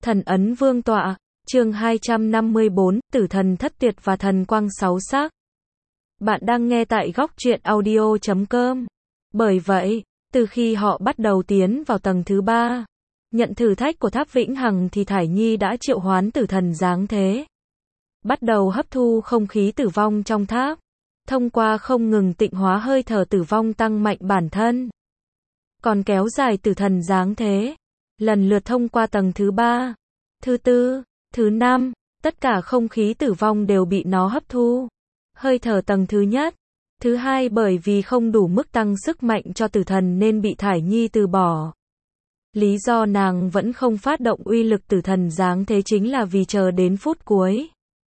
Thần ấn vương tọa, chương 254, tử thần thất tuyệt và thần quang sáu sắc. Bạn đang nghe tại góc truyện audio.com. Bởi vậy, từ khi họ bắt đầu tiến vào tầng thứ 3, nhận thử thách của Tháp Vĩnh Hằng thì Thải Nhi đã triệu hoán tử thần giáng thế. Bắt đầu hấp thu không khí tử vong trong tháp. Thông qua không ngừng tịnh hóa hơi thở tử vong tăng mạnh bản thân. Còn kéo dài tử thần giáng thế. Lần lượt thông qua tầng thứ 3, thứ 4, thứ 5, tất cả không khí tử vong đều bị nó hấp thu. Hơi thở tầng thứ nhất, thứ hai bởi vì không đủ mức tăng sức mạnh cho tử thần nên bị Thải Nhi từ bỏ. Lý do nàng vẫn không phát động uy lực tử thần giáng thế chính là vì chờ đến phút cuối.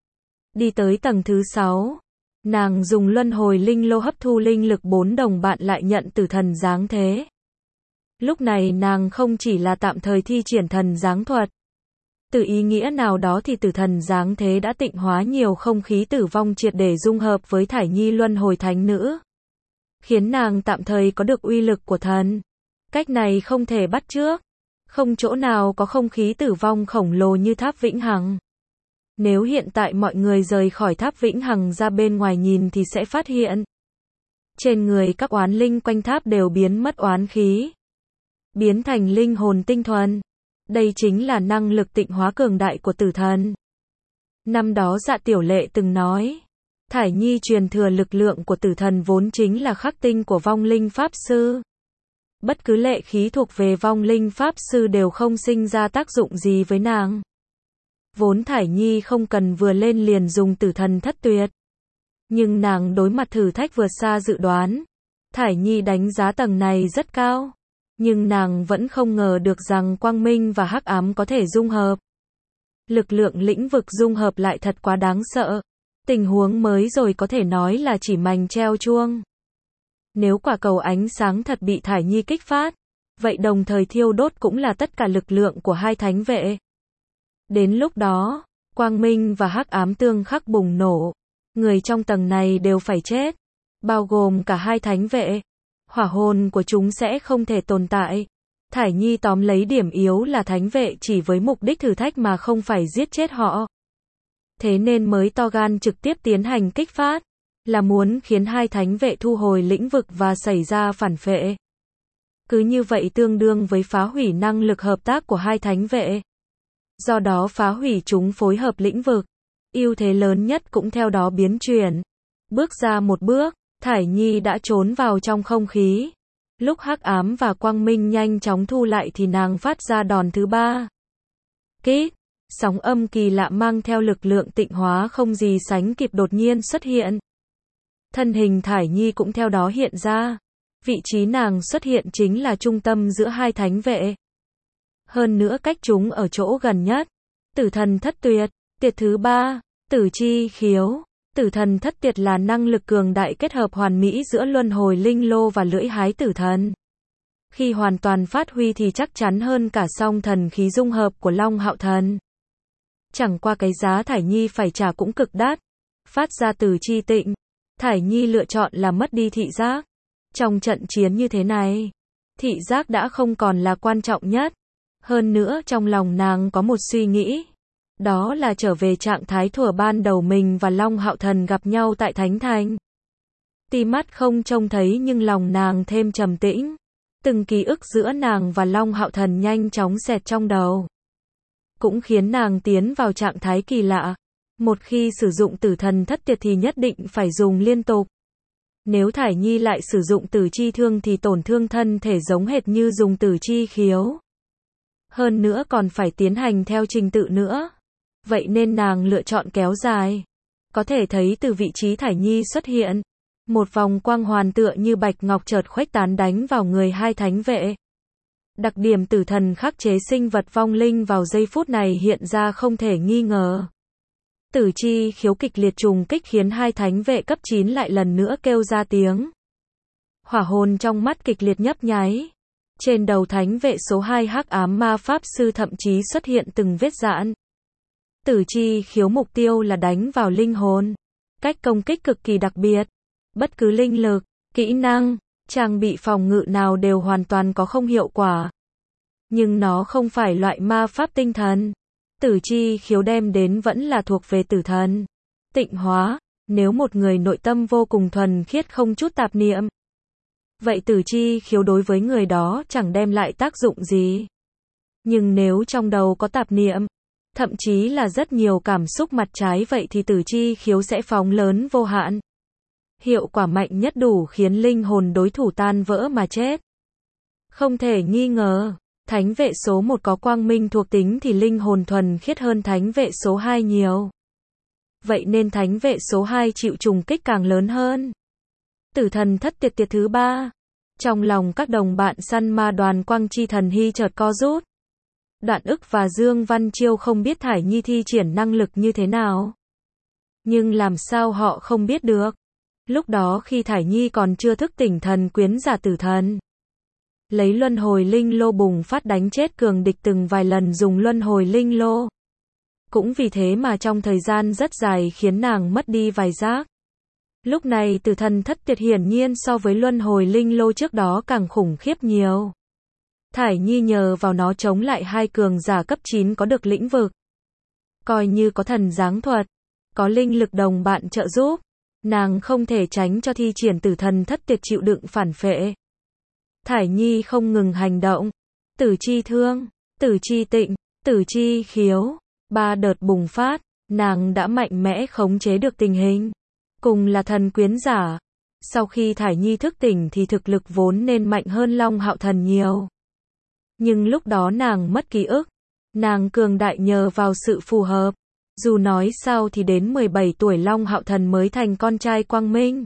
Đi tới tầng thứ 6, nàng dùng luân hồi linh lô hấp thu linh lực 4 đồng bạn lại nhận tử thần giáng thế. Lúc này nàng không chỉ là tạm thời thi triển thần giáng thuật. Từ ý nghĩa nào đó thì tử thần giáng thế đã tịnh hóa nhiều không khí tử vong triệt để dung hợp với Thải Nhi luân hồi thánh nữ. Khiến nàng tạm thời có được uy lực của thần. Cách này không thể bắt chước. Không chỗ nào có không khí tử vong khổng lồ như Tháp Vĩnh Hằng. Nếu hiện tại mọi người rời khỏi Tháp Vĩnh Hằng ra bên ngoài nhìn thì sẽ phát hiện. Trên người các oán linh quanh tháp đều biến mất oán khí. Biến thành linh hồn tinh thuần. Đây chính là năng lực tịnh hóa cường đại của tử thần. Năm đó Dạ Tiểu Lệ từng nói, Thải Nhi truyền thừa lực lượng của tử thần vốn chính là khắc tinh của vong linh pháp sư. Bất cứ lệ khí thuộc về vong linh pháp sư đều không sinh ra tác dụng gì với nàng. Vốn Thải Nhi không cần vừa lên liền dùng tử thần thất tuyệt. Nhưng nàng đối mặt thử thách vượt xa dự đoán. Thải Nhi đánh giá tầng này rất cao. Nhưng nàng vẫn không ngờ được rằng quang minh và hắc ám có thể dung hợp. Lực lượng lĩnh vực dung hợp lại thật quá đáng sợ. Tình huống mới rồi có thể nói là chỉ mành treo chuông. Nếu quả cầu ánh sáng thật bị Thải Nhi kích phát, vậy đồng thời thiêu đốt cũng là tất cả lực lượng của hai thánh vệ. Đến lúc đó, quang minh và hắc ám tương khắc bùng nổ. Người trong tầng này đều phải chết. Bao gồm cả hai thánh vệ. Hỏa hồn của chúng sẽ không thể tồn tại. Thải Nhi tóm lấy điểm yếu là thánh vệ chỉ với mục đích thử thách mà không phải giết chết họ. Thế nên mới to gan trực tiếp tiến hành kích phát. Là muốn khiến hai thánh vệ thu hồi lĩnh vực và xảy ra phản vệ. Cứ như vậy tương đương với phá hủy năng lực hợp tác của hai thánh vệ. Do đó phá hủy chúng phối hợp lĩnh vực. Ưu thế lớn nhất cũng theo đó biến chuyển. Bước ra một bước. Thải Nhi đã trốn vào trong không khí. Lúc hắc ám và quang minh nhanh chóng thu lại thì nàng phát ra đòn thứ 3. Kít, sóng âm kỳ lạ mang theo lực lượng tịnh hóa không gì sánh kịp đột nhiên xuất hiện. Thân hình Thải Nhi cũng theo đó hiện ra. Vị trí nàng xuất hiện chính là trung tâm giữa hai thánh vệ. Hơn nữa cách chúng ở chỗ gần nhất. Tử thần thất tuyệt, tiệt thứ 3, tử chi khiếu. Tử thần thất tuyệt là năng lực cường đại kết hợp hoàn mỹ giữa luân hồi linh lô và lưỡi hái tử thần. Khi hoàn toàn phát huy thì chắc chắn hơn cả song thần khí dung hợp của Long Hạo Thần. Chẳng qua cái giá Thải Nhi phải trả cũng cực đắt. Phát ra từ chi tịnh. Thải Nhi lựa chọn là mất đi thị giác. Trong trận chiến như thế này, thị giác đã không còn là quan trọng nhất. Hơn nữa trong lòng nàng có một suy nghĩ. Đó là trở về trạng thái thuở ban đầu mình và Long Hạo Thần gặp nhau tại Thánh Thành. Tuy mắt không trông thấy nhưng lòng nàng thêm trầm tĩnh. Từng ký ức giữa nàng và Long Hạo Thần nhanh chóng xẹt trong đầu. Cũng khiến nàng tiến vào trạng thái kỳ lạ. Một khi sử dụng tử thần thất tuyệt thì nhất định phải dùng liên tục. Nếu Thải Nhi lại sử dụng tử chi thương thì tổn thương thân thể giống hệt như dùng tử chi khiếu. Hơn nữa còn phải tiến hành theo trình tự nữa. Vậy nên nàng lựa chọn kéo dài. Có thể thấy từ vị trí Thải Nhi xuất hiện. Một vòng quang hoàn tựa như bạch ngọc chợt khuếch tán đánh vào người hai thánh vệ. Đặc điểm tử thần khắc chế sinh vật vong linh vào giây phút này hiện ra không thể nghi ngờ. Tử chi khiếu kịch liệt trùng kích khiến hai thánh vệ cấp 9 lại lần nữa kêu ra tiếng. Hỏa hồn trong mắt kịch liệt nhấp nháy. Trên đầu thánh vệ số 2 hắc ám ma pháp sư thậm chí xuất hiện từng vết rạn. Tử chi khiếu mục tiêu là đánh vào linh hồn. Cách công kích cực kỳ đặc biệt. Bất cứ linh lực, kỹ năng, trang bị phòng ngự nào đều hoàn toàn có không hiệu quả. Nhưng nó không phải loại ma pháp tinh thần. Tử chi khiếu đem đến vẫn là thuộc về tử thần. Tịnh hóa, nếu một người nội tâm vô cùng thuần khiết không chút tạp niệm, vậy tử chi khiếu đối với người đó chẳng đem lại tác dụng gì. Nhưng nếu trong đầu có tạp niệm, thậm chí là rất nhiều cảm xúc mặt trái, vậy thì tử chi khiếu sẽ phóng lớn vô hạn. Hiệu quả mạnh nhất đủ khiến linh hồn đối thủ tan vỡ mà chết. Không thể nghi ngờ, thánh vệ số 1 có quang minh thuộc tính thì linh hồn thuần khiết hơn thánh vệ số 2 nhiều. Vậy nên thánh vệ số 2 chịu trùng kích càng lớn hơn. Tử thần thất tiệt tiệt thứ 3. Trong lòng các đồng bạn săn ma đoàn Quang Chi Thần Hy chợt co rút. Đoạn Ức và Dương Văn Chiêu không biết Thải Nhi thi triển năng lực như thế nào. Nhưng làm sao họ không biết được. Lúc đó khi Thải Nhi còn chưa thức tỉnh thần quyến giả tử thần, lấy luân hồi linh lô bùng phát đánh chết cường địch từng vài lần dùng luân hồi linh lô. Cũng vì thế mà trong thời gian rất dài khiến nàng mất đi vài giác. Lúc này tử thần thất tiệt hiển nhiên so với luân hồi linh lô trước đó càng khủng khiếp nhiều. Thải Nhi nhờ vào nó chống lại hai cường giả cấp 9 có được lĩnh vực. Coi như có thần giáng thuật, có linh lực đồng bạn trợ giúp, nàng không thể tránh cho thi triển tử thần thất tiệt chịu đựng phản phệ. Thải Nhi không ngừng hành động. Tử chi thương, tử chi tịnh, tử chi khiếu. 3 đợt bùng phát, nàng đã mạnh mẽ khống chế được tình hình. Cùng là thần quyến giả. Sau khi Thải Nhi thức tỉnh thì thực lực vốn nên mạnh hơn Long Hạo Thần nhiều. Nhưng lúc đó nàng mất ký ức. Nàng cường đại nhờ vào sự phù hợp. Dù nói sao thì đến 17 tuổi Long Hạo Thần mới thành con trai quang minh.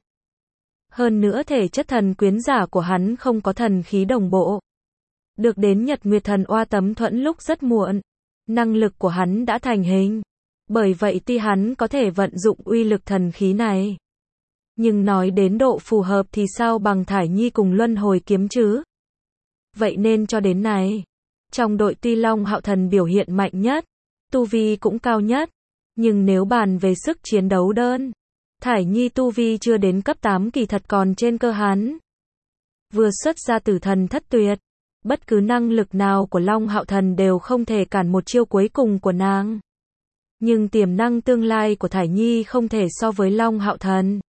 Hơn nữa thể chất thần quyến giả của hắn không có thần khí đồng bộ. Được đến Nhật Nguyệt Thần Oa tấm thuẫn lúc rất muộn. Năng lực của hắn đã thành hình. Bởi vậy tuy hắn có thể vận dụng uy lực thần khí này, nhưng nói đến độ phù hợp thì sao bằng Thải Nhi cùng luân hồi kiếm chứ. Vậy nên cho đến nay, trong đội tuy Long Hạo Thần biểu hiện mạnh nhất, tu vi cũng cao nhất, nhưng nếu bàn về sức chiến đấu đơn, Thải Nhi tu vi chưa đến cấp 8 kỳ thật còn trên cơ hắn. Vừa xuất ra tử thần thất tuyệt, bất cứ năng lực nào của Long Hạo Thần đều không thể cản một chiêu cuối cùng của nàng. Nhưng tiềm năng tương lai của Thải Nhi không thể so với Long Hạo Thần.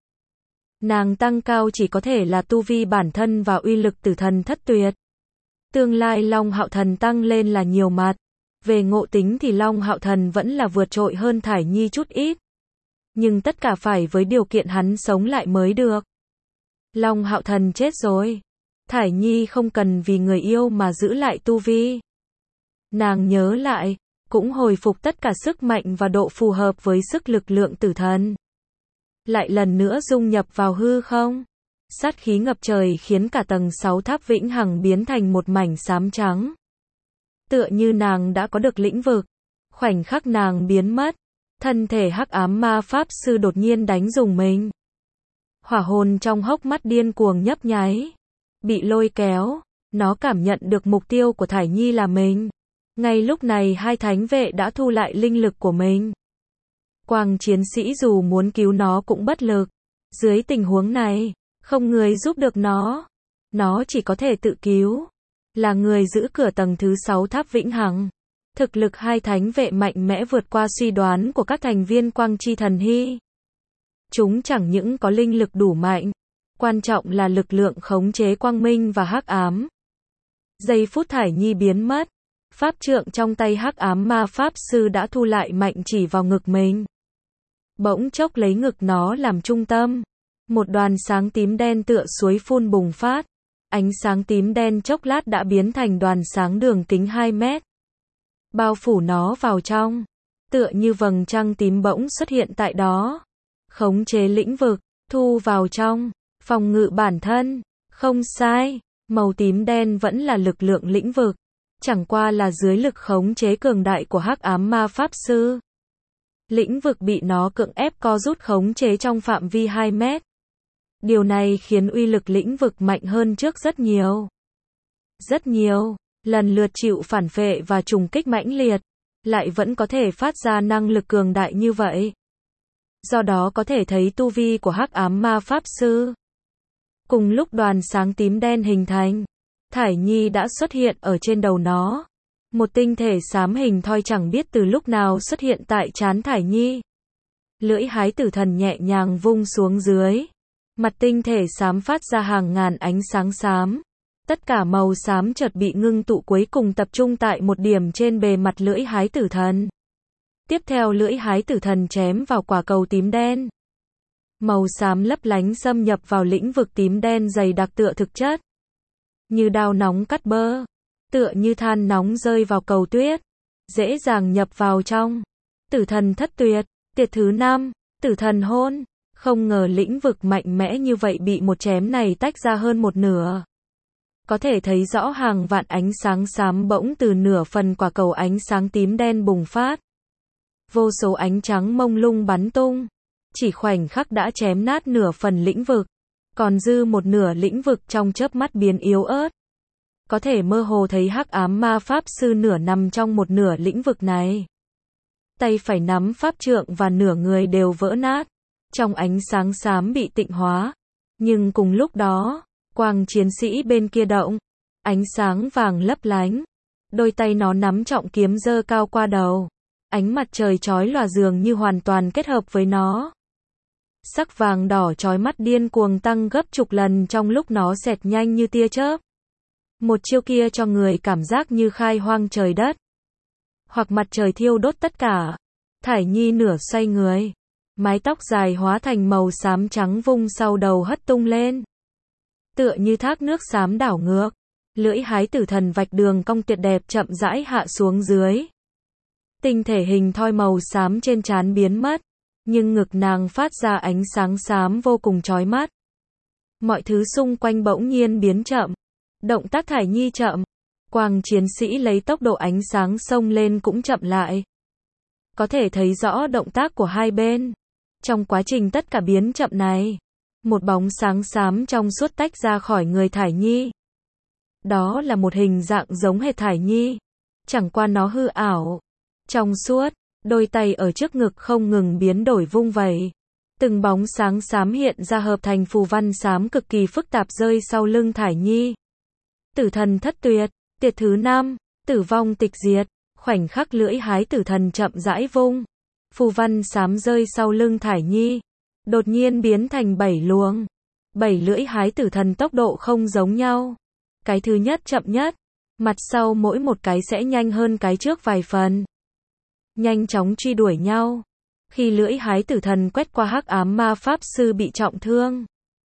Nàng tăng cao chỉ có thể là tu vi bản thân và uy lực tử thần thất tuyệt. Tương lai Long Hạo Thần tăng lên là nhiều mặt. Về ngộ tính thì Long Hạo Thần vẫn là vượt trội hơn Thải Nhi chút ít. Nhưng tất cả phải với điều kiện hắn sống lại mới được. Long Hạo Thần chết rồi. Thải Nhi không cần vì người yêu mà giữ lại tu vi. Nàng nhớ lại, cũng hồi phục tất cả sức mạnh và độ phù hợp với sức lực lượng tử thần. Lại lần nữa dung nhập vào hư không. Sát khí ngập trời khiến cả tầng 6 tháp vĩnh hằng biến thành một mảnh xám trắng. Tựa như nàng đã có được lĩnh vực. Khoảnh khắc nàng biến mất, thân thể hắc ám ma pháp sư đột nhiên đánh rùng mình. Hỏa hồn trong hốc mắt điên cuồng nhấp nháy. Bị lôi kéo, nó cảm nhận được mục tiêu của Thải Nhi là mình. Ngay lúc này hai thánh vệ đã thu lại linh lực của mình. Quang chiến sĩ dù muốn cứu nó cũng bất lực. Dưới tình huống này, không người giúp được nó. Nó chỉ có thể tự cứu. Là người giữ cửa tầng thứ 6 tháp vĩnh hằng. Thực lực hai thánh vệ mạnh mẽ vượt qua suy đoán của các thành viên Quang Chi Thần Hy. Chúng chẳng những có linh lực đủ mạnh, quan trọng là lực lượng khống chế quang minh và hắc ám. Giây phút Thải Nhi biến mất, pháp trượng trong tay hắc ám ma pháp sư đã thu lại mạnh chỉ vào ngực mình. Bỗng chốc lấy ngực nó làm trung tâm. Một đoàn sáng tím đen tựa suối phun bùng phát. Ánh sáng tím đen chốc lát đã biến thành đoàn sáng đường kính 2 mét. Bao phủ nó vào trong. Tựa như vầng trăng tím bỗng xuất hiện tại đó. Khống chế lĩnh vực, thu vào trong, phòng ngự bản thân. Không sai, màu tím đen vẫn là lực lượng lĩnh vực. Chẳng qua là dưới lực khống chế cường đại của hắc ám ma pháp sư. Lĩnh vực bị nó cưỡng ép co rút khống chế trong phạm vi 2 mét. Điều này khiến uy lực lĩnh vực mạnh hơn trước rất nhiều. Rất nhiều, lần lượt chịu phản phệ và trùng kích mãnh liệt, lại vẫn có thể phát ra năng lực cường đại như vậy. Do đó có thể thấy tu vi của hắc ám ma pháp sư. Cùng lúc đoàn sáng tím đen hình thành, Thải Nhi đã xuất hiện ở trên đầu nó. Một tinh thể xám hình thoi chẳng biết từ lúc nào xuất hiện tại trán Thải Nhi. Lưỡi hái tử thần nhẹ nhàng vung xuống dưới. Mặt tinh thể xám phát ra hàng ngàn ánh sáng xám. Tất cả màu xám chợt bị ngưng tụ cuối cùng tập trung tại một điểm trên bề mặt lưỡi hái tử thần. Tiếp theo lưỡi hái tử thần chém vào quả cầu tím đen. Màu xám lấp lánh xâm nhập vào lĩnh vực tím đen dày đặc tựa thực chất. Như đao nóng cắt bơ. Tựa như than nóng rơi vào cầu tuyết. Dễ dàng nhập vào trong. Tử thần thất tuyệt. Tiệt thứ 5. Tử thần hôn. Không ngờ lĩnh vực mạnh mẽ như vậy bị một chém này tách ra hơn một nửa. Có thể thấy rõ hàng vạn ánh sáng xám bỗng từ nửa phần quả cầu ánh sáng tím đen bùng phát. Vô số ánh trắng mông lung bắn tung. Chỉ khoảnh khắc đã chém nát nửa phần lĩnh vực. Còn dư một nửa lĩnh vực trong chớp mắt biến yếu ớt. Có thể mơ hồ thấy hắc ám ma pháp sư nửa nằm trong một nửa lĩnh vực này. Tay phải nắm pháp trượng và nửa người đều vỡ nát. Trong ánh sáng xám bị tịnh hóa. Nhưng cùng lúc đó, quang chiến sĩ bên kia động. Ánh sáng vàng lấp lánh. Đôi tay nó nắm trọng kiếm giơ cao qua đầu. Ánh mặt trời chói lòa dường như hoàn toàn kết hợp với nó. Sắc vàng đỏ chói mắt điên cuồng tăng gấp chục lần trong lúc nó xẹt nhanh như tia chớp. Một chiêu kia cho người cảm giác như khai hoang trời đất. Hoặc mặt trời thiêu đốt tất cả. Thải Nhi nửa xoay người. Mái tóc dài hóa thành màu xám trắng vung sau đầu hất tung lên. Tựa như thác nước xám đảo ngược. Lưỡi hái tử thần vạch đường cong tuyệt đẹp chậm rãi hạ xuống dưới. Tinh thể hình thoi màu xám trên trán biến mất. Nhưng ngực nàng phát ra ánh sáng xám vô cùng chói mắt. Mọi thứ xung quanh bỗng nhiên biến chậm. Động tác Thải Nhi chậm. Quang chiến sĩ lấy tốc độ ánh sáng xông lên cũng chậm lại. Có thể thấy rõ động tác của hai bên. Trong quá trình tất cả biến chậm này, một bóng sáng xám trong suốt tách ra khỏi người Thải Nhi. Đó là một hình dạng giống hệt Thải Nhi. Chẳng qua nó hư ảo. Trong suốt, đôi tay ở trước ngực không ngừng biến đổi vung vẩy. Từng bóng sáng xám hiện ra hợp thành phù văn xám cực kỳ phức tạp rơi sau lưng Thải Nhi. Tử thần thất tuyệt. Tiệt thứ 5. Tử vong tịch diệt. Khoảnh khắc lưỡi hái tử thần chậm rãi vung. Phù văn xám rơi sau lưng Thải Nhi. Đột nhiên biến thành 7 luồng. 7 lưỡi hái tử thần tốc độ không giống nhau. Cái thứ nhất chậm nhất. Mặt sau mỗi một cái sẽ nhanh hơn cái trước vài phần. Nhanh chóng truy đuổi nhau. Khi lưỡi hái tử thần quét qua hắc ám ma pháp sư bị trọng thương.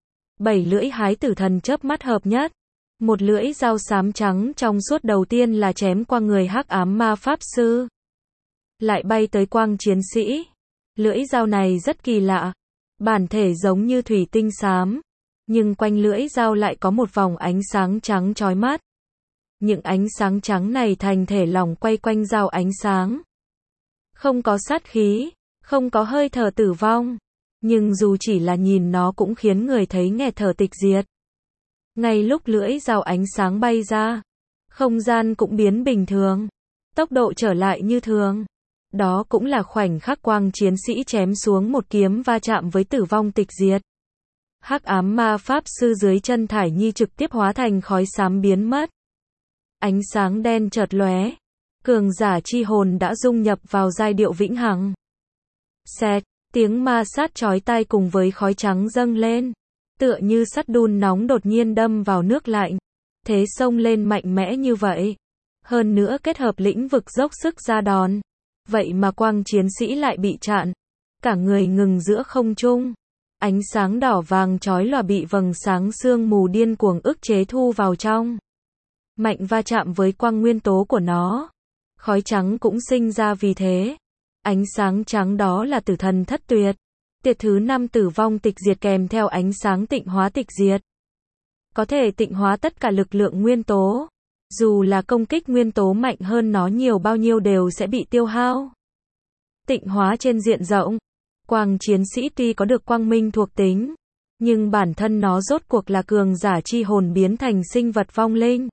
7 lưỡi hái tử thần chớp mắt hợp nhất. Một lưỡi dao xám trắng trong suốt đầu tiên là chém qua người hắc ám ma pháp sư. Lại bay tới quang chiến sĩ. Lưỡi dao này rất kỳ lạ. Bản thể giống như thủy tinh xám. Nhưng quanh lưỡi dao lại có một vòng ánh sáng trắng chói mắt. Những ánh sáng trắng này thành thể lỏng quay quanh dao ánh sáng. Không có sát khí, không có hơi thở tử vong. Nhưng dù chỉ là nhìn nó cũng khiến người thấy nghẹt thở tịch diệt. Ngay lúc lưỡi dao ánh sáng bay ra, không gian cũng biến bình thường. Tốc độ trở lại như thường. Đó cũng là khoảnh khắc quang chiến sĩ chém xuống một kiếm va chạm với tử vong tịch diệt. Hắc ám ma pháp sư dưới chân Thải Nhi trực tiếp hóa thành khói xám biến mất. Ánh sáng đen chợt lóe. Cường giả chi hồn đã dung nhập vào giai điệu vĩnh hằng. Xẹt, tiếng ma sát chói tai cùng với khói trắng dâng lên. Tựa như sắt đun nóng đột nhiên đâm vào nước lạnh. Thế xông lên mạnh mẽ như vậy. Hơn nữa kết hợp lĩnh vực dốc sức ra đòn. Vậy mà quang chiến sĩ lại bị chặn. Cả người ngừng giữa không trung. Ánh sáng đỏ vàng chói lòa bị vầng sáng sương mù điên cuồng ức chế thu vào trong. Mạnh va chạm với quang nguyên tố của nó. Khói trắng cũng sinh ra vì thế. Ánh sáng trắng đó là tử thần thất tuyệt. Tiệt thứ 5 tử vong tịch diệt kèm theo ánh sáng tịnh hóa tịch diệt. Có thể tịnh hóa tất cả lực lượng nguyên tố. Dù là công kích nguyên tố mạnh hơn nó nhiều bao nhiêu đều sẽ bị tiêu hao. Tịnh hóa trên diện rộng. Quang chiến sĩ tuy có được quang minh thuộc tính. Nhưng bản thân nó rốt cuộc là cường giả chi hồn biến thành sinh vật vong linh.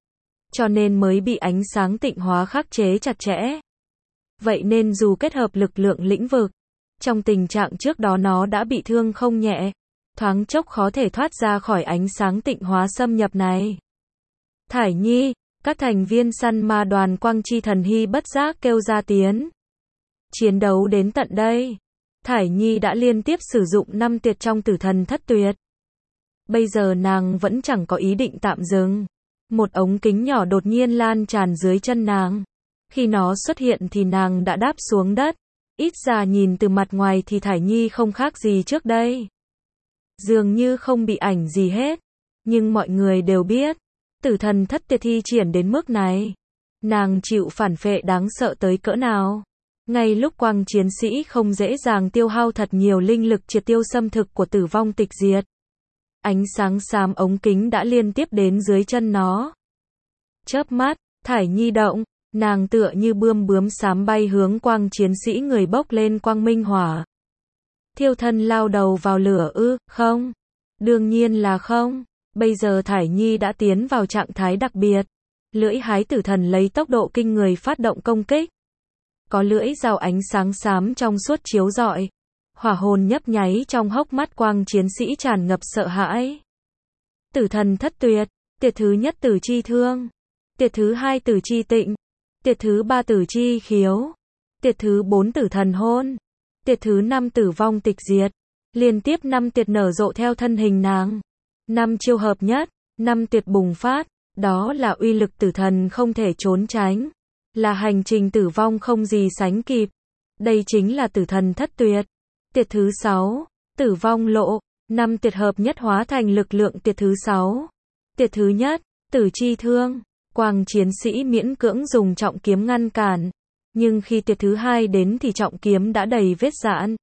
Cho nên mới bị ánh sáng tịnh hóa khắc chế chặt chẽ. Vậy nên dù kết hợp lực lượng lĩnh vực. Trong tình trạng trước đó nó đã bị thương không nhẹ. Thoáng chốc khó thể thoát ra khỏi ánh sáng tịnh hóa xâm nhập này. Thải Nhi, Các thành viên săn ma đoàn Quang Chi Thần Hy bất giác kêu ra tiếng. Chiến đấu đến tận đây, Thải Nhi đã liên tiếp sử dụng 5 tiệt trong Tử Thần Thất Tuyệt. Bây giờ nàng vẫn chẳng có ý định tạm dừng. Một ống kính nhỏ đột nhiên lan tràn dưới chân nàng. Khi nó xuất hiện thì nàng đã đáp xuống đất. Ít ra nhìn từ mặt ngoài thì Thải Nhi không khác gì trước đây. Dường như không bị ảnh gì hết. Nhưng mọi người đều biết, Tử Thần Thất Tuyệt thi triển đến mức này, nàng chịu phản phệ đáng sợ tới cỡ nào. Ngay lúc Quang chiến sĩ không dễ dàng tiêu hao thật nhiều linh lực triệt tiêu xâm thực của Tử Vong Tịch Diệt, ánh sáng xám ống kính đã liên tiếp đến dưới chân nó. Chớp mắt, Thải Nhi động, nàng tựa như bướm xám bay hướng Quang chiến sĩ người bốc lên quang minh hỏa. Thiêu thân lao đầu vào lửa ư? Không. Đương nhiên là không. Bây giờ Thải Nhi đã tiến vào trạng thái đặc biệt. Lưỡi hái tử thần lấy tốc độ kinh người phát động công kích. Có lưỡi dao ánh sáng xám trong suốt chiếu rọi. Hỏa hồn nhấp nháy trong hốc mắt Quang chiến sĩ tràn ngập sợ hãi. Tử Thần Thất Tuyệt, tiệt thứ nhất Tử Chi Thương, tiệt thứ hai Tử Chi Tịnh, tiệt thứ ba Tử Chi Khiếu, tiệt thứ 4 Tử Thần Hôn, tiệt thứ 5 Tử Vong Tịch Diệt. Liên tiếp 5 tiệt nở rộ theo thân hình nàng. 5 chiêu hợp nhất, 5 tiệt bùng phát, đó là uy lực tử thần không thể trốn tránh. Là hành trình tử vong không gì sánh kịp. Đây chính là Tử Thần Thất Tuyệt. Tiệt thứ 6, Tử Vong Lộ, 5 tiệt hợp nhất hóa thành lực lượng tiệt thứ 6. Tiệt thứ nhất, Tử Chi Thương, Quang chiến sĩ miễn cưỡng dùng trọng kiếm ngăn cản. Nhưng khi tiệt thứ 2 đến thì trọng kiếm đã đầy vết rạn.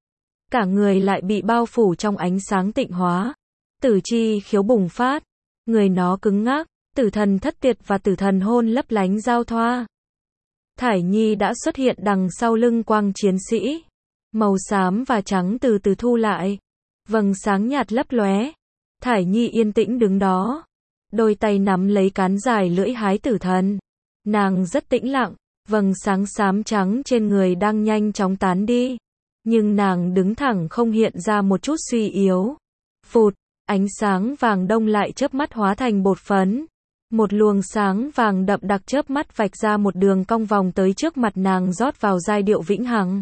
Cả người lại bị bao phủ trong ánh sáng tịnh hóa. Tử Chi Khiếu bùng phát, người nó cứng ngắc, Tử Thần Thất Tuyệt và Tử Thần Hôn lấp lánh giao thoa. Thải Nhi đã xuất hiện đằng sau lưng Quang chiến sĩ. Màu xám và trắng từ từ thu lại. Vầng sáng nhạt lấp lóe. Thải Nhi yên tĩnh đứng đó. Đôi tay nắm lấy cán dài lưỡi hái tử thần. Nàng rất tĩnh lặng. Vầng sáng xám trắng trên người đang nhanh chóng tán đi. Nhưng nàng đứng thẳng không hiện ra một chút suy yếu. Phụt, ánh sáng vàng đông lại chớp mắt hóa thành bột phấn. Một luồng sáng vàng đậm đặc chớp mắt vạch ra một đường cong vòng tới trước mặt nàng rót vào giai điệu vĩnh hằng.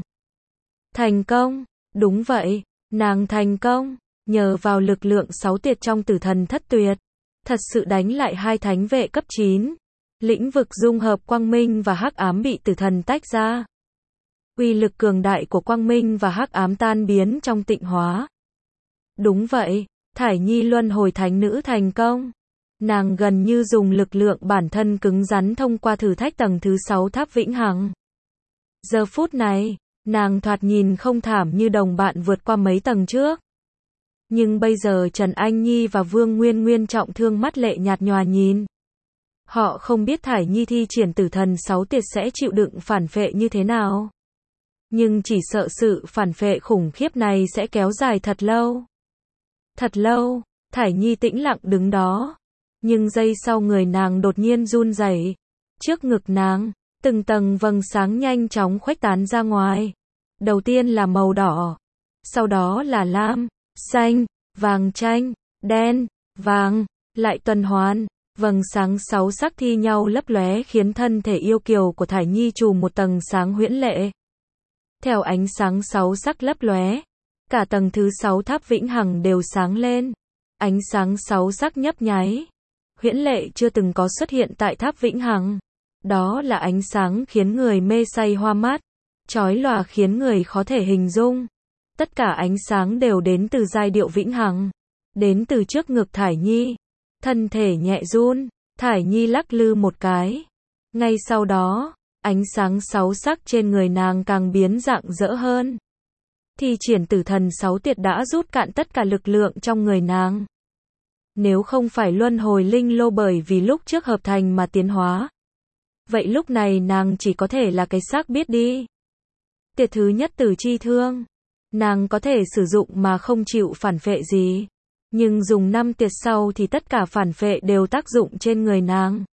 Thành công, đúng vậy, nàng thành công, nhờ vào lực lượng 6 tiệt trong Tử Thần Thất Tuyệt, thật sự đánh lại 2 thánh vệ cấp 9. Lĩnh vực dung hợp quang minh và hắc ám bị tử thần tách ra. Uy lực cường đại của quang minh và hắc ám tan biến trong tịnh hóa. Đúng vậy, Thải Nhi luân hồi thánh nữ thành công. Nàng gần như dùng lực lượng bản thân cứng rắn thông qua thử thách tầng thứ 6 tháp vĩnh hằng. Giờ phút này, nàng thoạt nhìn không thảm như đồng bạn vượt qua mấy tầng trước. Nhưng bây giờ Trần Anh Nhi và Vương Nguyên Nguyên trọng thương mắt lệ nhạt nhòa nhìn. Họ không biết Thải Nhi thi triển tử thần 6 tiệt sẽ chịu đựng phản phệ như thế nào. Nhưng chỉ sợ sự phản phệ khủng khiếp này sẽ kéo dài thật lâu. Thật lâu, Thải Nhi tĩnh lặng đứng đó. Nhưng giây sau người nàng đột nhiên run rẩy. Trước ngực nàng, từng tầng vầng sáng nhanh chóng khuếch tán ra ngoài. Đầu tiên là màu đỏ. Sau đó là lam, xanh, vàng chanh, đen, vàng, lại tuần hoàn. Vầng sáng 6 sắc thi nhau lấp lóe khiến thân thể yêu kiều của Thải Nhi trùm một tầng sáng huyễn lệ. Theo ánh sáng 6 sắc lấp lóe, cả tầng thứ 6 tháp vĩnh hằng đều sáng lên. Ánh sáng 6 sắc nhấp nháy, huyễn lệ chưa từng có xuất hiện tại tháp vĩnh hằng. Đó là ánh sáng khiến người mê say hoa mắt, chói lòa khiến người khó thể hình dung. Tất cả ánh sáng đều đến từ giai điệu vĩnh hằng, đến từ trước ngực Thải Nhi. Thân thể nhẹ run, Thải Nhi lắc lư một cái. Ngay sau đó, ánh sáng 6 sắc trên người nàng càng biến rạng rỡ hơn. Thi triển tử thần 6 tiệt đã rút cạn tất cả lực lượng trong người nàng. Nếu không phải luân hồi linh lô bởi vì lúc trước hợp thành mà tiến hóa, vậy lúc này nàng chỉ có thể là cái xác biết đi. Tiệt thứ nhất Tử Chi Thương, nàng có thể sử dụng mà không chịu phản phệ gì. Nhưng dùng 5 tiệt sau thì tất cả phản phệ đều tác dụng trên người nàng.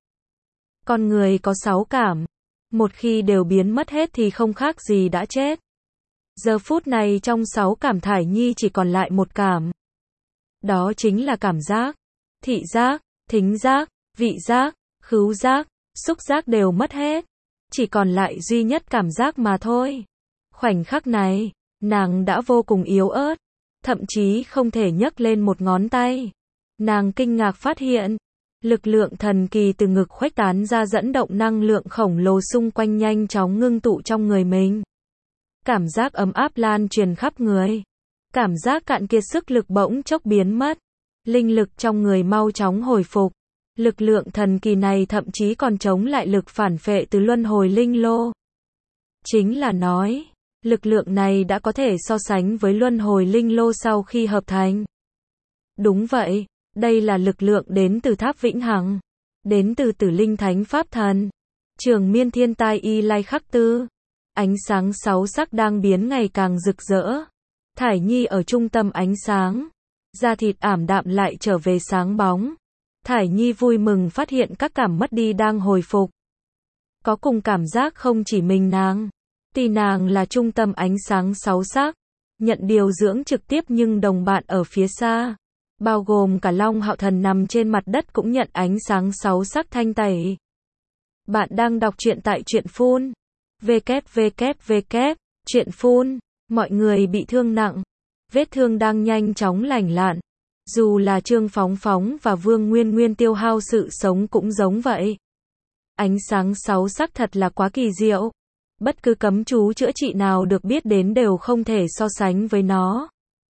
Con người có 6 cảm. Một khi đều biến mất hết thì không khác gì đã chết. Giờ phút này trong 6 cảm Thải Nhi chỉ còn lại một cảm. Đó chính là cảm giác. Thị giác, thính giác, vị giác, khứu giác, xúc giác đều mất hết. Chỉ còn lại duy nhất cảm giác mà thôi. Khoảnh khắc này, nàng đã vô cùng yếu ớt, thậm chí không thể nhấc lên một ngón tay. Nàng kinh ngạc phát hiện, lực lượng thần kỳ từ ngực khuếch tán ra dẫn động năng lượng khổng lồ xung quanh nhanh chóng ngưng tụ trong người mình. Cảm giác ấm áp lan truyền khắp người. Cảm giác cạn kiệt sức lực bỗng chốc biến mất. Linh lực trong người mau chóng hồi phục. Lực lượng thần kỳ này thậm chí còn chống lại lực phản phệ từ luân hồi linh lô. Chính là nói, lực lượng này đã có thể so sánh với luân hồi linh lô sau khi hợp thành. Đúng vậy, đây là lực lượng đến từ tháp vĩnh hằng, đến từ Tử Linh Thánh Pháp Thần, Trường Miên Thiên Tai Y Lai Khắc Tư. Ánh sáng sáu sắc đang biến ngày càng rực rỡ. Thải Nhi ở trung tâm ánh sáng, da thịt ảm đạm lại trở về sáng bóng. Thải Nhi vui mừng phát hiện các cảm mất đi đang hồi phục. Có cùng cảm giác không chỉ mình nàng, thì nàng là trung tâm ánh sáng sáu sắc, nhận điều dưỡng trực tiếp, nhưng đồng bạn ở phía xa, bao gồm cả Long Hạo Thần nằm trên mặt đất cũng nhận ánh sáng sáu sắc thanh tẩy. Bạn đang đọc truyện tại Truyện Phun. www. Truyện Phun. Mọi người bị thương nặng, vết thương đang nhanh chóng lành lặn. Dù là Trương Phóng Phóng và Vương Nguyên Nguyên tiêu hao sự sống cũng giống vậy. Ánh sáng sáu sắc thật là quá kỳ diệu. Bất cứ cấm chú chữa trị nào được biết đến đều không thể so sánh với nó.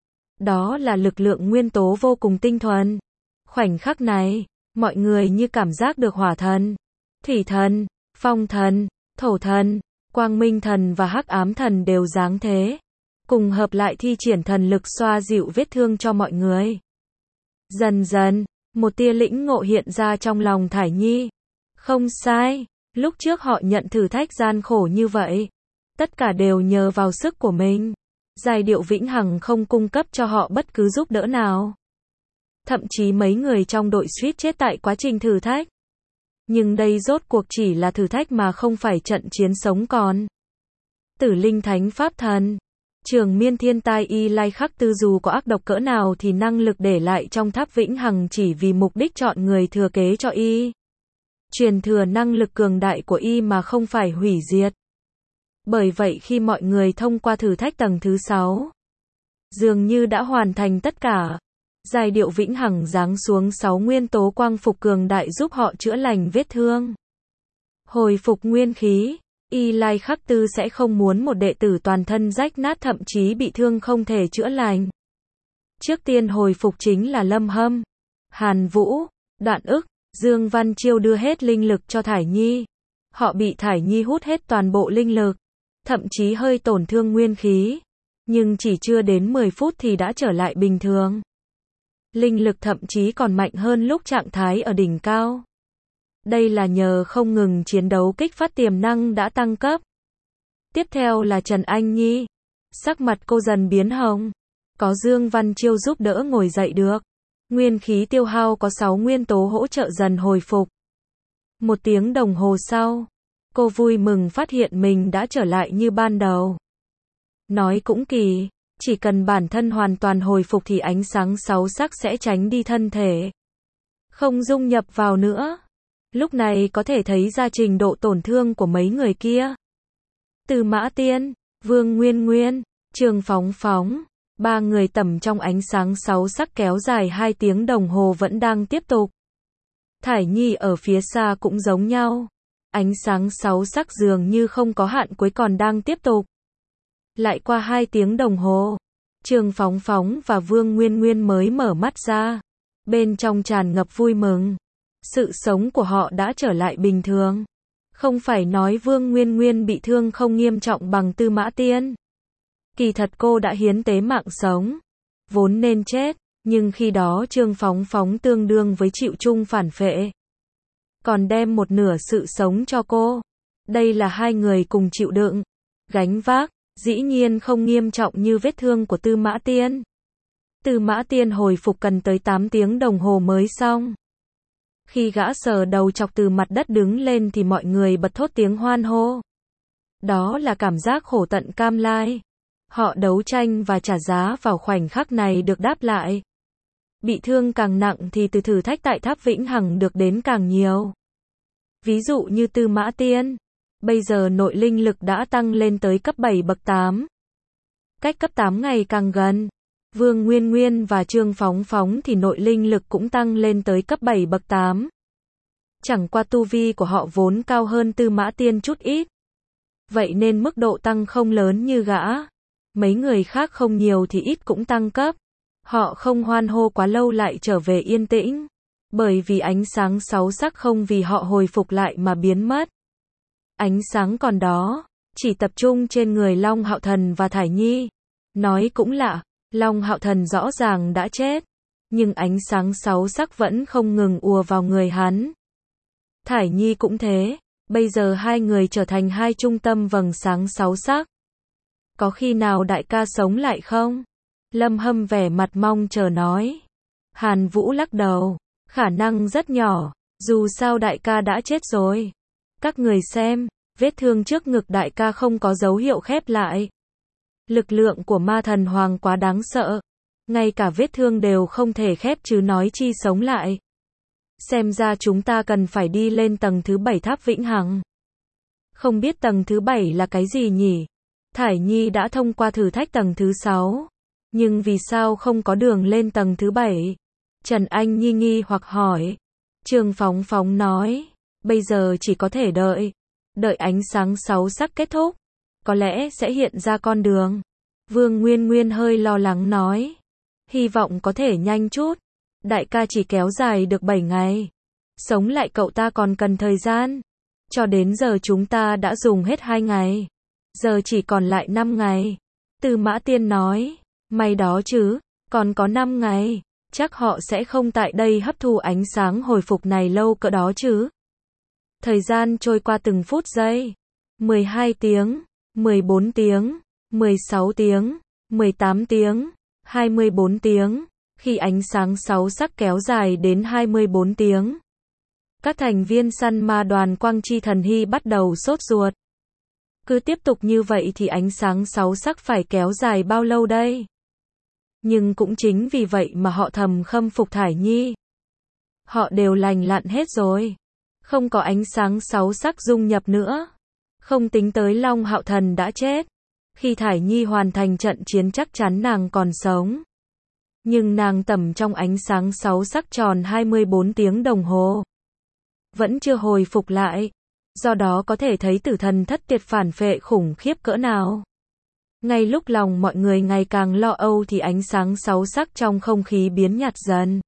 Đó là lực lượng nguyên tố vô cùng tinh thuần. Khoảnh khắc này, mọi người như cảm giác được hỏa thần, thủy thần, phong thần, thổ thần, quang minh thần và hắc ám thần đều giáng thế. Cùng hợp lại thi triển thần lực xoa dịu vết thương cho mọi người. Dần dần, một tia lĩnh ngộ hiện ra trong lòng Thải Nhi. Không sai, lúc trước họ nhận thử thách gian khổ như vậy. Tất cả đều nhờ vào sức của mình. Giai điệu vĩnh hằng không cung cấp cho họ bất cứ giúp đỡ nào. Thậm chí mấy người trong đội suýt chết tại quá trình thử thách. Nhưng đây rốt cuộc chỉ là thử thách mà không phải trận chiến sống còn. Tử Linh Thánh Pháp Thần, Trường Miên Thiên Tai Y Lai Khắc Tư dù có ác độc cỡ nào thì năng lực để lại trong tháp vĩnh hằng chỉ vì mục đích chọn người thừa kế cho y. Truyền thừa năng lực cường đại của y mà không phải hủy diệt. Bởi vậy khi mọi người thông qua thử thách tầng thứ 6, dường như đã hoàn thành tất cả. Giai điệu vĩnh hằng giáng xuống 6 nguyên tố quang phục cường đại giúp họ chữa lành vết thương. Hồi phục nguyên khí. Y Lai Khắc Tư sẽ không muốn một đệ tử toàn thân rách nát thậm chí bị thương không thể chữa lành. Trước tiên hồi phục chính là Lâm Hâm, Hàn Vũ, Đoạn Ức, Dương Văn Chiêu đưa hết linh lực cho Thải Nhi. Họ bị Thải Nhi hút hết toàn bộ linh lực, thậm chí hơi tổn thương nguyên khí. Nhưng chỉ chưa đến 10 phút thì đã trở lại bình thường. Linh lực thậm chí còn mạnh hơn lúc trạng thái ở đỉnh cao. Đây là nhờ không ngừng chiến đấu kích phát tiềm năng đã tăng cấp. Tiếp theo là Trần Anh Nhi. Sắc mặt cô dần biến hồng. Có Dương Văn Chiêu giúp đỡ ngồi dậy được. Nguyên khí tiêu hao có 6 nguyên tố hỗ trợ dần hồi phục. 1 tiếng đồng hồ sau, cô vui mừng phát hiện mình đã trở lại như ban đầu. Nói cũng kỳ, chỉ cần bản thân hoàn toàn hồi phục thì ánh sáng 6 sắc sẽ tránh đi thân thể, không dung nhập vào nữa. Lúc này có thể thấy ra trình độ tổn thương của mấy người kia. Từ Mã Tiên, Vương Nguyên Nguyên, Trương Phóng Phóng, 3 người tẩm trong ánh sáng 6 sắc kéo dài 2 tiếng đồng hồ vẫn đang tiếp tục. Thải Nhi ở phía xa cũng giống nhau. Ánh sáng 6 sắc dường như không có hạn cuối còn đang tiếp tục. Lại qua 2 tiếng đồng hồ, Trương Phóng Phóng và Vương Nguyên Nguyên mới mở mắt ra. Bên trong tràn ngập vui mừng. Sự sống của họ đã trở lại bình thường. Không phải nói Vương Nguyên Nguyên bị thương không nghiêm trọng bằng Tư Mã Tiên. Kỳ thật cô đã hiến tế mạng sống, vốn nên chết, nhưng khi đó Trương Phóng Phóng tương đương với chịu chung phản phệ. Còn đem một nửa sự sống cho cô. Đây là 2 người cùng chịu đựng, gánh vác, dĩ nhiên không nghiêm trọng như vết thương của Tư Mã Tiên. Tư Mã Tiên hồi phục cần tới 8 tiếng đồng hồ mới xong. Khi gã sờ đầu chọc từ mặt đất đứng lên thì mọi người bật thốt tiếng hoan hô. Đó là cảm giác khổ tận cam lai. Họ đấu tranh và trả giá vào khoảnh khắc này được đáp lại. Bị thương càng nặng thì từ thử thách tại tháp vĩnh hằng được đến càng nhiều. Ví dụ như Tư Mã Tiên, bây giờ nội linh lực đã tăng lên tới cấp 7 bậc 8. Cách cấp 8 ngày càng gần. Vương Nguyên Nguyên và Trương Phóng Phóng thì nội linh lực cũng tăng lên tới cấp 7 bậc 8. Chẳng qua tu vi của họ vốn cao hơn Tư Mã Tiên chút ít. Vậy nên mức độ tăng không lớn như gã. Mấy người khác không nhiều thì ít cũng tăng cấp. Họ không hoan hô quá lâu lại trở về yên tĩnh. Bởi vì ánh sáng sáu sắc không vì họ hồi phục lại mà biến mất. Ánh sáng còn đó, chỉ tập trung trên người Long Hạo Thần và Thải Nhi. Nói cũng lạ, Long Hạo Thần rõ ràng đã chết. Nhưng ánh sáng sáu sắc vẫn không ngừng ùa vào người hắn. Thải Nhi cũng thế, bây giờ hai người trở thành hai trung tâm vầng sáng sáu sắc. Có khi nào đại ca sống lại không? Lâm Hâm vẻ mặt mong chờ nói. Hàn Vũ lắc đầu, khả năng rất nhỏ, dù sao đại ca đã chết rồi. Các người xem, vết thương trước ngực đại ca không có dấu hiệu khép lại. Lực lượng của ma thần hoàng quá đáng sợ. Ngay cả vết thương đều không thể khép chứ nói chi sống lại. Xem ra chúng ta cần phải đi lên tầng thứ 7 tháp Vĩnh Hằng. Không biết tầng thứ 7 là cái gì nhỉ? Thải Nhi đã thông qua thử thách tầng thứ 6. Nhưng vì sao không có đường lên tầng thứ 7? Trần Anh Nhi nghi hoặc hỏi. Trương Phóng Phóng nói. Bây giờ chỉ có thể đợi. Đợi ánh sáng sáu sắc kết thúc. Có lẽ sẽ hiện ra con đường. Vương Nguyên Nguyên hơi lo lắng nói. Hy vọng có thể nhanh chút. Đại ca chỉ kéo dài được 7 ngày. Sống lại cậu ta còn cần thời gian. Cho đến giờ chúng ta đã dùng hết 2 ngày. Giờ chỉ còn lại 5 ngày. Tư Mã Tiên nói. May đó chứ, còn có 5 ngày. Chắc họ sẽ không tại đây hấp thu ánh sáng hồi phục này lâu cỡ đó chứ. Thời gian trôi qua từng phút giây. 12 tiếng, 14 tiếng, 16 tiếng, 18 tiếng, 24 tiếng. Khi ánh sáng sáu sắc kéo dài đến 24 tiếng. Các thành viên săn ma đoàn Quang Chi Thần Hy bắt đầu sốt ruột. Cứ tiếp tục như vậy thì ánh sáng sáu sắc phải kéo dài bao lâu đây? Nhưng cũng chính vì vậy mà họ thầm khâm phục Thải Nhi. Họ đều lành lặn hết rồi. Không có ánh sáng sáu sắc dung nhập nữa. Không tính tới Long Hạo Thần đã chết. Khi Thải Nhi hoàn thành trận chiến chắc chắn nàng còn sống. Nhưng nàng tẩm trong ánh sáng sáu sắc tròn 24 tiếng đồng hồ. Vẫn chưa hồi phục lại. Do đó có thể thấy tử thần thất tiệt phản phệ khủng khiếp cỡ nào. Ngay lúc lòng mọi người ngày càng lo âu thì ánh sáng sáu sắc trong không khí biến nhạt dần.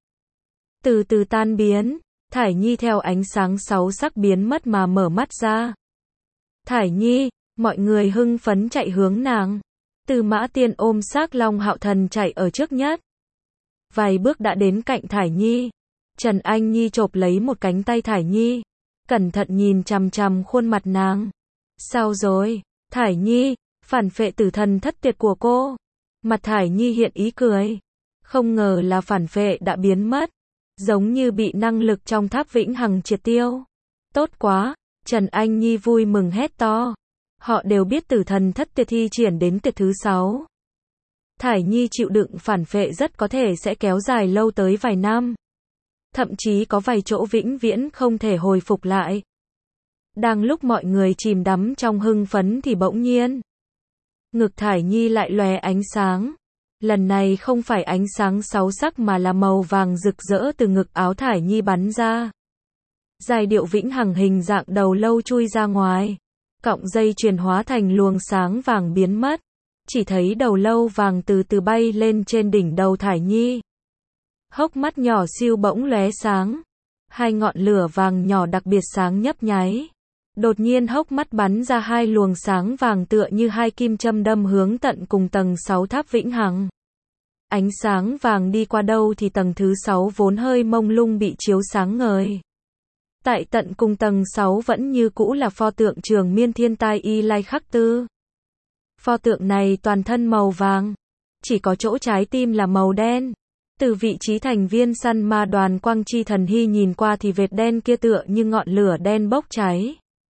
Từ từ tan biến, Thải Nhi theo ánh sáng sáu sắc biến mất mà mở mắt ra. Thải Nhi, mọi người hưng phấn chạy hướng nàng. Tư Mã Tiên ôm xác Long Hạo Thần chạy ở trước nhất. Vài bước đã đến cạnh Thải Nhi. Trần Anh Nhi chộp lấy một cánh tay Thải Nhi. Cẩn thận nhìn chằm chằm khuôn mặt nàng. Sao rồi, Thải Nhi, phản phệ tử thần thất tiệt của cô. Mặt Thải Nhi hiện ý cười. Không ngờ là phản phệ đã biến mất. Giống như bị năng lực trong tháp Vĩnh Hằng triệt tiêu. Tốt quá, Trần Anh Nhi vui mừng hét to. Họ đều biết tử thần thất tiệt thi triển đến tiệt thứ 6. Thải Nhi chịu đựng phản phệ rất có thể sẽ kéo dài lâu tới vài năm. Thậm chí có vài chỗ vĩnh viễn không thể hồi phục lại. Đang lúc mọi người chìm đắm trong hưng phấn thì bỗng nhiên. Ngực Thải Nhi lại lóe ánh sáng. Lần này không phải ánh sáng sáu sắc mà là màu vàng rực rỡ từ ngực áo Thải Nhi bắn ra. Giai điệu Vĩnh Hằng hình dạng đầu lâu chui ra ngoài. Cọng dây chuyền hóa thành luồng sáng vàng biến mất. Chỉ thấy đầu lâu vàng từ từ bay lên trên đỉnh đầu Thải Nhi. Hốc mắt nhỏ siêu bỗng lóe sáng. Hai ngọn lửa vàng nhỏ đặc biệt sáng nhấp nháy. Đột nhiên hốc mắt bắn ra hai luồng sáng vàng tựa như hai kim châm đâm hướng tận cùng tầng 6 tháp Vĩnh Hằng. Ánh sáng vàng đi qua đâu thì tầng thứ 6 vốn hơi mông lung bị chiếu sáng ngời. Tại tận cùng tầng 6 vẫn như cũ là pho tượng Trường Miên Thiên Tai Y Lai Khắc Tư. Pho tượng này toàn thân màu vàng. Chỉ có chỗ trái tim là màu đen. Từ vị trí thành viên săn ma đoàn Quang Chi Thần Hy nhìn qua thì vệt đen kia tựa như ngọn lửa đen bốc cháy.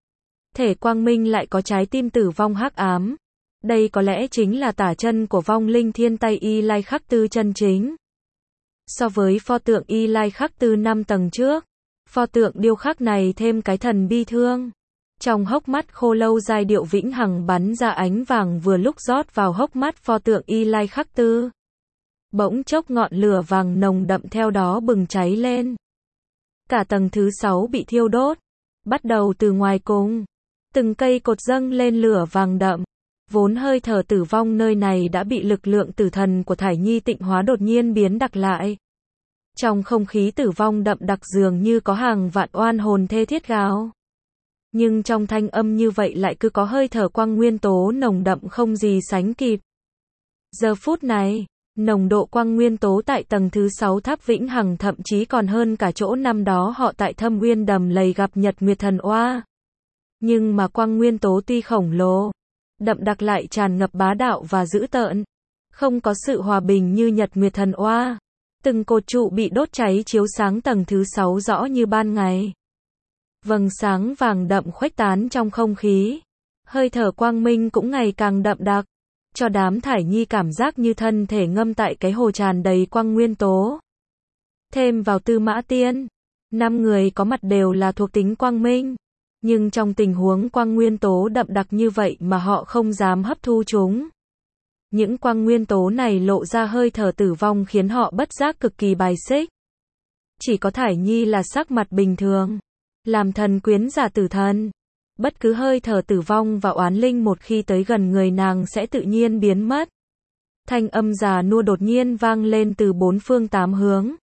Thể quang minh lại có trái tim tử vong hắc ám. Đây có lẽ chính là tả chân của vong linh Thiên Tai Y Lai Khắc Tư chân chính. So với pho tượng Y Lai Khắc Tư 5 tầng trước, Pho tượng điêu khắc này thêm cái thần bi thương. Trong hốc mắt khô lâu giai điệu vĩnh hằng bắn ra ánh vàng vừa lúc rót vào hốc mắt pho tượng Y Lai Khắc Tư. Bỗng chốc ngọn lửa vàng nồng đậm theo đó bừng cháy lên. Cả tầng thứ 6 bị thiêu đốt. Bắt đầu từ ngoài cùng. Từng cây cột dâng lên lửa vàng đậm. Vốn hơi thở tử vong nơi này đã bị lực lượng tử thần của Thải Nhi tịnh hóa đột nhiên biến đặc lại. Trong không khí tử vong đậm đặc dường như có hàng vạn oan hồn thê thiết gào. Nhưng trong thanh âm như vậy lại cứ có hơi thở quang nguyên tố nồng đậm không gì sánh kịp. Giờ phút này, nồng độ quang nguyên tố tại tầng thứ 6 tháp vĩnh hằng thậm chí còn hơn cả chỗ năm đó họ tại Thâm Uyên đầm lầy gặp Nhật Nguyệt Thần Oa. Nhưng mà quang nguyên tố tuy khổng lồ, đậm đặc lại tràn ngập bá đạo và dữ tợn. Không có sự hòa bình như Nhật Nguyệt Thần Oa. Từng cột trụ bị đốt cháy chiếu sáng tầng thứ 6 rõ như ban ngày. Vầng sáng vàng đậm khuếch tán trong không khí. Hơi thở quang minh cũng ngày càng đậm đặc. Cho đám Thải Nhi cảm giác như thân thể ngâm tại cái hồ tràn đầy quang nguyên tố. Thêm vào Tư Mã Tiên, 5 người có mặt đều là thuộc tính quang minh. Nhưng trong tình huống quang nguyên tố đậm đặc như vậy mà họ không dám hấp thu chúng. Những quang nguyên tố này lộ ra hơi thở tử vong khiến họ bất giác cực kỳ bài xích. Chỉ có Thải Nhi là sắc mặt bình thường. Làm thần quyến giả tử thần. Bất cứ hơi thở tử vong và oán linh một khi tới gần người nàng sẽ tự nhiên biến mất. Thanh âm già nua đột nhiên vang lên từ 4 phương 8 hướng.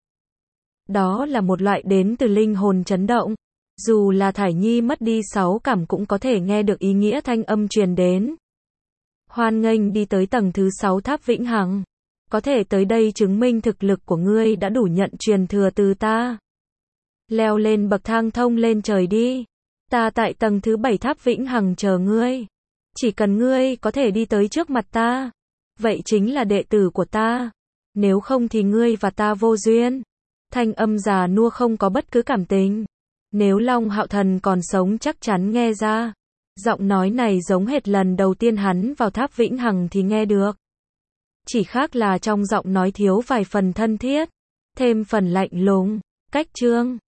Đó là một loại đến từ linh hồn chấn động. Dù là Thải Nhi mất đi 6 cảm cũng có thể nghe được ý nghĩa thanh âm truyền đến. Hoan nghênh đi tới tầng thứ 6 tháp vĩnh hằng. Có thể tới đây chứng minh thực lực của ngươi đã đủ nhận truyền thừa từ ta. Leo lên bậc thang thông lên trời đi. Ta tại tầng thứ 7 tháp vĩnh hằng chờ ngươi. Chỉ cần ngươi có thể đi tới trước mặt ta, vậy chính là đệ tử của ta. Nếu không thì ngươi và ta vô duyên. Thanh âm già nua không có bất cứ cảm tình. Nếu Long Hạo Thần còn sống chắc chắn nghe ra. Giọng nói này giống hệt lần đầu tiên hắn vào tháp vĩnh hằng thì nghe được. Chỉ khác là trong giọng nói thiếu vài phần thân thiết, thêm phần lạnh lùng. Cách chương